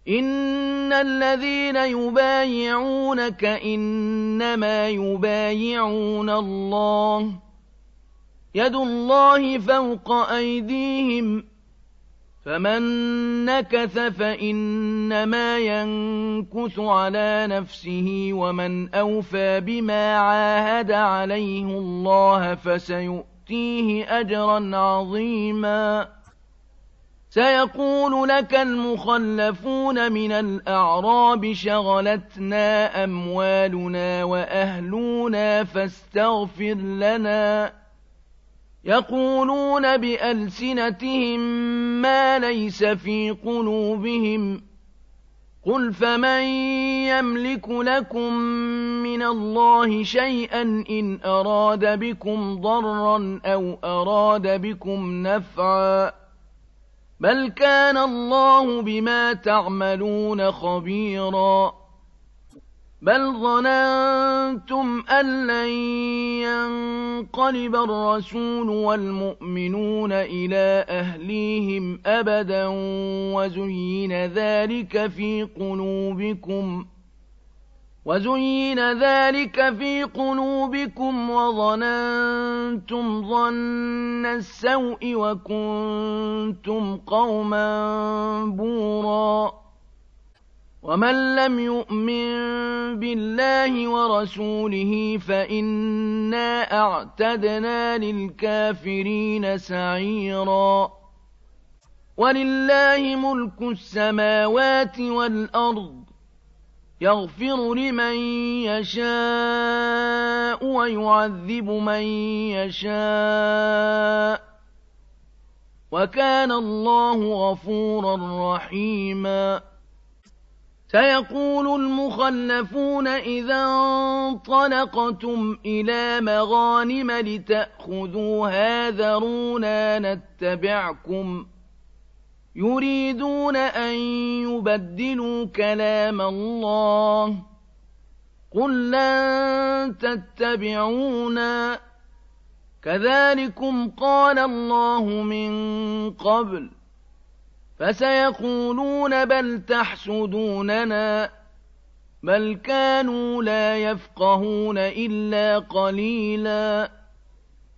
إن الذين يبايعونك إنما يبايعون الله يد الله فوق أيديهم فمن نكث فإنما ينكث على نفسه ومن أوفى بما عاهد عليه الله فسيؤتيه أجرا عظيما سيقول لك المخلفون من الأعراب شغلتنا أموالنا وأهلنا فاستغفر لنا يقولون بألسنتهم ما ليس في قلوبهم قل فمن يملك لكم من الله شيئا إن أراد بكم ضرا أو أراد بكم نفعا بل كان الله بما تعملون خبيرا بل ظننتم أن لن ينقلب الرسول والمؤمنون إلى أهليهم أبدا وزين ذلك في قلوبكم وظننتم ظن السوء وكنتم قوما بورا ومن لم يؤمن بالله ورسوله فإنا أعتدنا للكافرين سعيرا ولله ملك السماوات والأرض يغفر لمن يشاء ويعذب من يشاء وكان الله غفورا رحيما سيقول المخلفون إذا انطلقتم إلى مغانم لتأخذوها ذرونا نتبعكم يريدون أن يبدلوا كلام الله قل لن تتبعونا كذلكم قال الله من قبل فسيقولون بل تحسدوننا بل كانوا لا يفقهون إلا قليلا